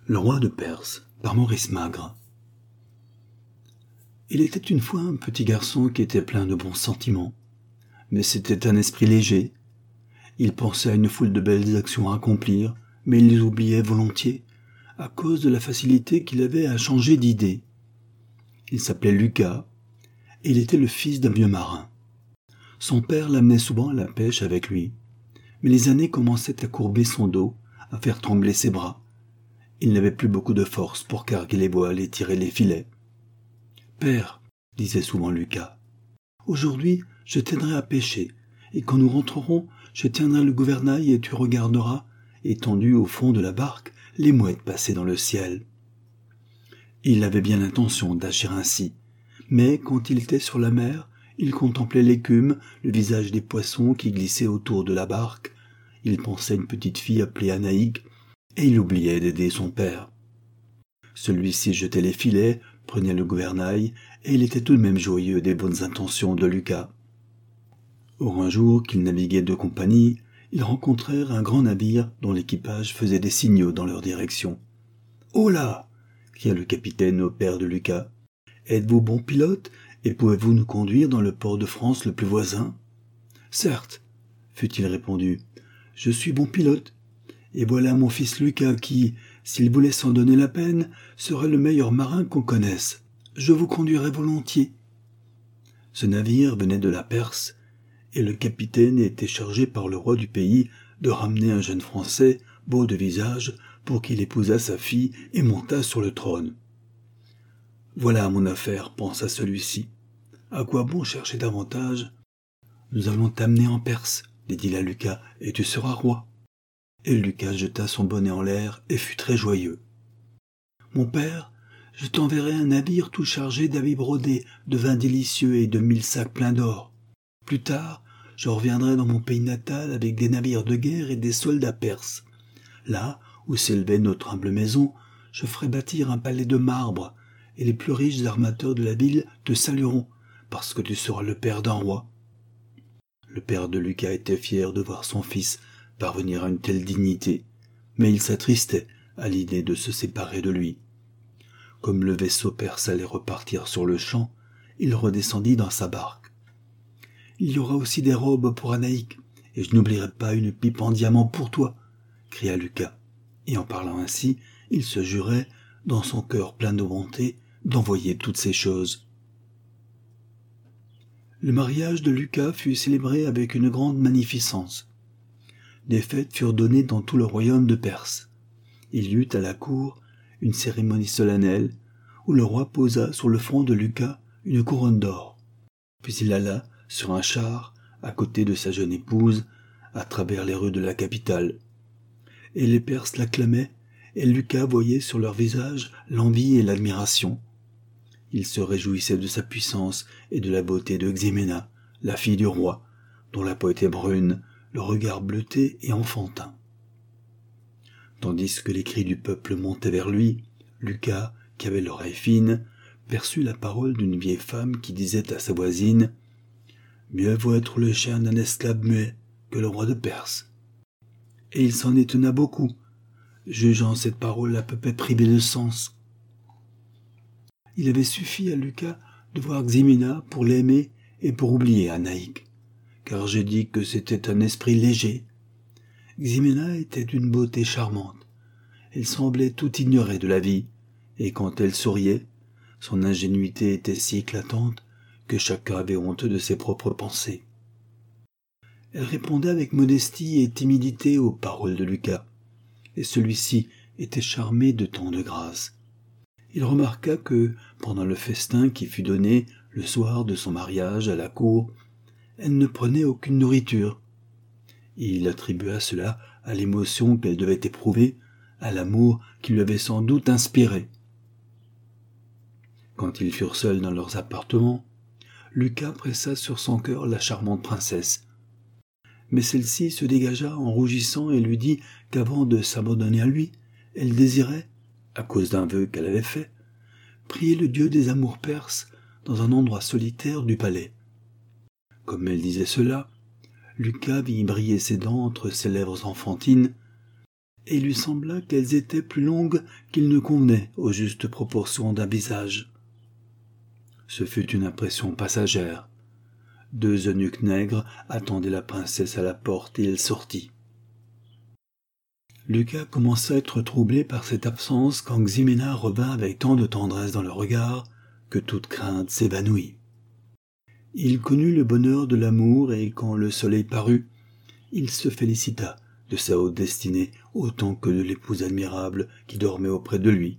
Le roi de Perse, par Maurice Magre. Il était une fois un petit garçon qui était plein de bons sentiments, mais c'était un esprit léger. Il pensait à une foule de belles actions à accomplir, mais il les oubliait volontiers, à cause de la facilité qu'il avait à changer d'idée. Il s'appelait Lucas, et il était le fils d'un vieux marin. Son père l'amenait souvent à la pêche avec lui, mais les années commençaient à courber son dos, à faire trembler ses bras. Il n'avait plus beaucoup de force pour carguer les voiles et tirer les filets. « Père, disait souvent Lucas, aujourd'hui je t'aiderai à pêcher, et quand nous rentrerons, je tiendrai le gouvernail et tu regarderas, étendu au fond de la barque, les mouettes passer dans le ciel. » Il avait bien l'intention d'agir ainsi, mais quand il était sur la mer, il contemplait l'écume, le visage des poissons qui glissaient autour de la barque. Il pensait à une petite fille appelée Anaïque, et il oubliait d'aider son père. Celui-ci jetait les filets, prenait le gouvernail, et il était tout de même joyeux des bonnes intentions de Lucas. Or un jour qu'ils naviguaient de compagnie, ils rencontrèrent un grand navire dont l'équipage faisait des signaux dans leur direction. « Oh là !» cria le capitaine au père de Lucas. « Êtes-vous bon pilote, et pouvez-vous nous conduire dans le port de France le plus voisin ?»« Certes, fut-il répondu, je suis bon pilote, et voilà mon fils Lucas qui, s'il voulait s'en donner la peine, serait le meilleur marin qu'on connaisse. Je vous conduirai volontiers. » Ce navire venait de la Perse, et le capitaine était chargé par le roi du pays de ramener un jeune Français, beau de visage, pour qu'il épousât sa fille et montât sur le trône. « Voilà mon affaire, pensa celui-ci. À quoi bon chercher davantage ? Nous allons t'amener en Perse, dit-il à Lucas, et tu seras roi. » Et Lucas jeta son bonnet en l'air et fut très joyeux. « Mon père, je t'enverrai un navire tout chargé d'habits brodés, de vins délicieux et de 1000 sacs pleins d'or. Plus tard, je reviendrai dans mon pays natal avec des navires de guerre et des soldats perses. Là où s'élevait notre humble maison, je ferai bâtir un palais de marbre, et les plus riches armateurs de la ville te salueront, parce que tu seras le père d'un roi. » Le père de Lucas était fier de voir son fils parvenir à une telle dignité, mais il s'attristait à l'idée de se séparer de lui. Comme le vaisseau perse allait repartir sur le champ, il redescendit dans sa barque. « Il y aura aussi des robes pour Anaïque, et je n'oublierai pas une pipe en diamant pour toi, » cria Lucas, et en parlant ainsi, il se jurait, dans son cœur plein de bonté, d'envoyer toutes ces choses. Le mariage de Lucas fut célébré avec une grande magnificence. Des fêtes furent données dans tout le royaume de Perse. Il y eut à la cour une cérémonie solennelle où le roi posa sur le front de Lucas une couronne d'or. Puis il alla sur un char à côté de sa jeune épouse à travers les rues de la capitale. Et les Perses l'acclamaient, et Lucas voyait sur leur visage l'envie et l'admiration. Il se réjouissait de sa puissance et de la beauté de Ximena, la fille du roi, dont la peau était brune, le regard bleuté et enfantin. Tandis que les cris du peuple montaient vers lui, Lucas, qui avait l'oreille fine, perçut la parole d'une vieille femme qui disait à sa voisine « Mieux vaut être le chien d'un esclave muet que le roi de Perse. » Et il s'en étonna beaucoup, jugeant cette parole à peu près privée de sens. Il avait suffi à Lucas de voir Ximena pour l'aimer et pour oublier Anaïque, car j'ai dit que c'était un esprit léger. Ximena était d'une beauté charmante. Elle semblait tout ignorer de la vie, et quand elle souriait, son ingénuité était si éclatante que chacun avait honte de ses propres pensées. Elle répondait avec modestie et timidité aux paroles de Lucas, et celui-ci était charmé de tant de grâce. Il remarqua que, pendant le festin qui fut donné le soir de son mariage à la cour, elle ne prenait aucune nourriture. Il attribua cela à l'émotion qu'elle devait éprouver, à l'amour qui lui avait sans doute inspiré. Quand ils furent seuls dans leurs appartements, Lucas pressa sur son cœur la charmante princesse. Mais celle-ci se dégagea en rougissant et lui dit qu'avant de s'abandonner à lui, elle désirait, à cause d'un vœu qu'elle avait fait, prier le dieu des amours perses dans un endroit solitaire du palais. Comme elle disait cela, Lucas vit briller ses dents entre ses lèvres enfantines, et il lui sembla qu'elles étaient plus longues qu'il ne convenait aux justes proportions d'un visage. Ce fut une impression passagère. 2 eunuques nègres attendaient la princesse à la porte et elle sortit. Lucas commença à être troublé par cette absence quand Ximena revint avec tant de tendresse dans le regard que toute crainte s'évanouit. Il connut le bonheur de l'amour et quand le soleil parut, il se félicita de sa haute destinée autant que de l'épouse admirable qui dormait auprès de lui.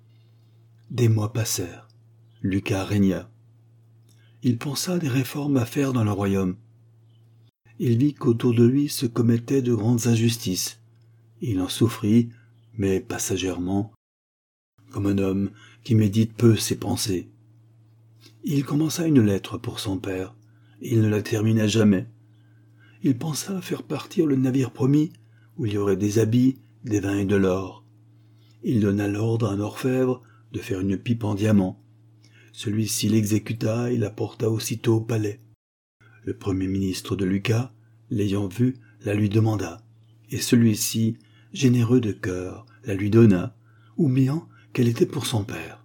Des mois passèrent. Lucas régna. Il pensa à des réformes à faire dans le royaume. Il vit qu'autour de lui se commettaient de grandes injustices. Il en souffrit, mais passagèrement, comme un homme qui médite peu ses pensées. Il commença une lettre pour son père. Il ne la termina jamais. Il pensa à faire partir le navire promis, où il y aurait des habits, des vins et de l'or. Il donna l'ordre à un orfèvre de faire une pipe en diamant. Celui-ci l'exécuta et la porta aussitôt au palais. Le premier ministre de Lucas, l'ayant vue, la lui demanda, et celui-ci, généreux de cœur, la lui donna, oubliant qu'elle était pour son père.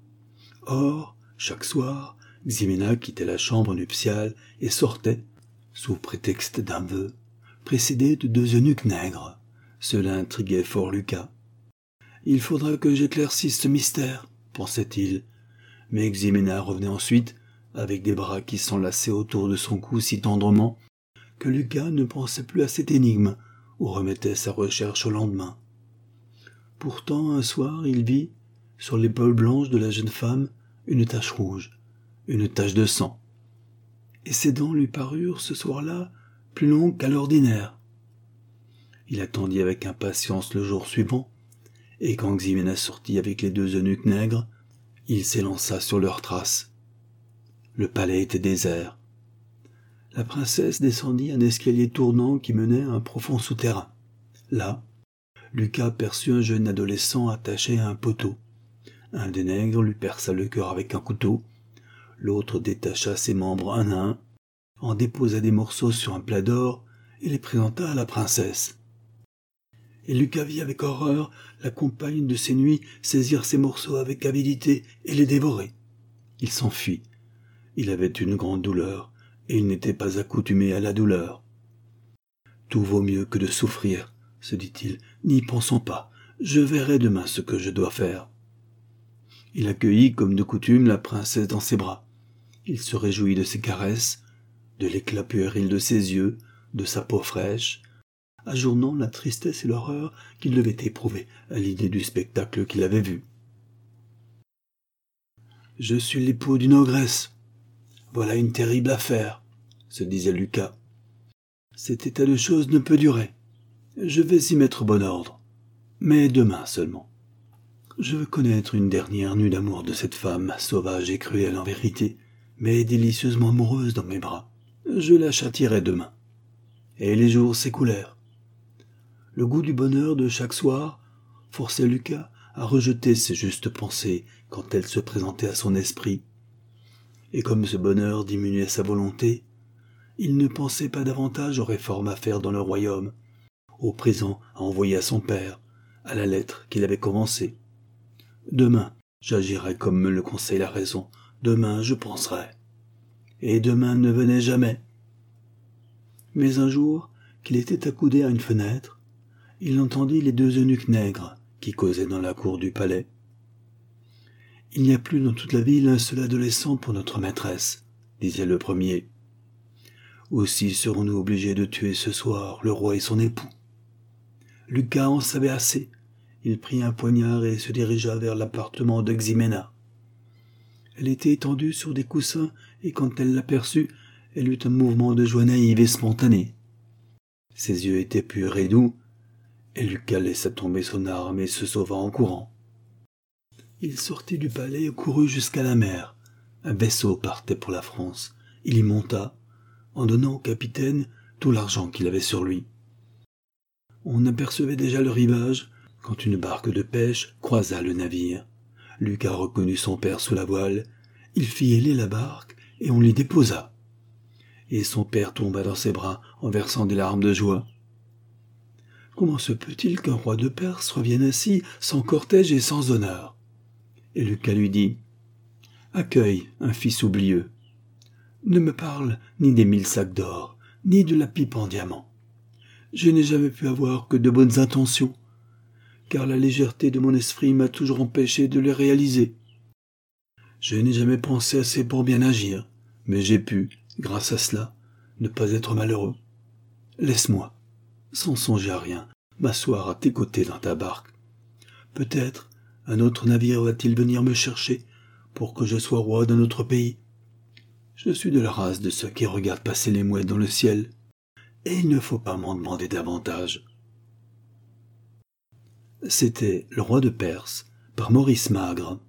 Or, chaque soir, Ximena quittait la chambre nuptiale et sortait, sous prétexte d'un vœu, précédée de 2 eunuques nègres. Cela intriguait fort Lucas. « Il faudra que j'éclaircisse ce mystère, pensait-il. Mais Ximena revenait ensuite, avec des bras qui s'enlaçaient autour de son cou si tendrement, que Lucas ne pensait plus à cette énigme, ou remettait sa recherche au lendemain. Pourtant, un soir, il vit, sur l'épaule blanche de la jeune femme, une tache rouge, une tache de sang. Et ses dents lui parurent, ce soir-là, plus longues qu'à l'ordinaire. Il attendit avec impatience le jour suivant, et quand Ximena sortit avec les 2 eunuques nègres, il s'élança sur leurs traces. Le palais était désert. La princesse descendit un escalier tournant qui menait à un profond souterrain. Là, Lucas aperçut un jeune adolescent attaché à un poteau. Un des nègres lui perça le cœur avec un couteau, l'autre détacha ses membres un à un, en déposa des morceaux sur un plat d'or et les présenta à la princesse. Et Lucas vit avec horreur la compagne de ses nuits saisir ces morceaux avec avidité et les dévorer. Il s'enfuit. Il avait une grande douleur, et il n'était pas accoutumé à la douleur. « Tout vaut mieux que de souffrir, » se dit-il, « n'y pensons pas, je verrai demain ce que je dois faire. » Il accueillit comme de coutume la princesse dans ses bras. Il se réjouit de ses caresses, de l'éclat puéril de ses yeux, de sa peau fraîche, ajournant la tristesse et l'horreur qu'il devait éprouver à l'idée du spectacle qu'il avait vu. « Je suis l'époux d'une ogresse. Voilà une terrible affaire, » se disait Lucas. « Cet état de choses ne peut durer. Je vais y mettre bon ordre, mais demain seulement. Je veux connaître une dernière nuit d'amour de cette femme, sauvage et cruelle en vérité, mais délicieusement amoureuse dans mes bras. Je la châtierai demain. » Et les jours s'écoulèrent. Le goût du bonheur de chaque soir forçait Lucas à rejeter ses justes pensées quand elles se présentaient à son esprit. Et comme ce bonheur diminuait sa volonté, il ne pensait pas davantage aux réformes à faire dans le royaume, au présent à envoyer à son père, à la lettre qu'il avait commencée. Demain, j'agirai comme me le conseille la raison. Demain, je penserai. Et demain ne venait jamais. Mais un jour, qu'il était accoudé à une fenêtre, il entendit les 2 eunuques nègres qui causaient dans la cour du palais. « Il n'y a plus dans toute la ville un seul adolescent pour notre maîtresse, » disait le premier. « Aussi serons-nous obligés de tuer ce soir le roi et son époux. » Lucas en savait assez. Il prit un poignard et se dirigea vers l'appartement de Ximena. Elle était étendue sur des coussins et quand elle l'aperçut, elle eut un mouvement de joie naïve et spontanée. Ses yeux étaient purs et doux, et Lucas laissa tomber son arme et se sauva en courant. Il sortit du palais et courut jusqu'à la mer. Un vaisseau partait pour la France. Il y monta, en donnant au capitaine tout l'argent qu'il avait sur lui. On apercevait déjà le rivage, quand une barque de pêche croisa le navire. Lucas reconnut son père sous la voile. Il fit héler la barque et on l'y déposa. Et son père tomba dans ses bras en versant des larmes de joie. Comment se peut-il qu'un roi de Perse revienne ainsi, sans cortège et sans honneur ?» Et Lucas lui dit: « Accueille un fils oublieux. Ne me parle ni des 1000 sacs d'or, ni de la pipe en diamant. Je n'ai jamais pu avoir que de bonnes intentions, car la légèreté de mon esprit m'a toujours empêché de les réaliser. Je n'ai jamais pensé assez pour bien agir, mais j'ai pu, grâce à cela, ne pas être malheureux. Laisse-moi, sans songer à rien, m'asseoir à tes côtés dans ta barque. Peut-être un autre navire va-t-il venir me chercher pour que je sois roi d'un autre pays. Je suis de la race de ceux qui regardent passer les mouettes dans le ciel, et il ne faut pas m'en demander davantage. » C'était Le Roi de Perse, par Maurice Magre.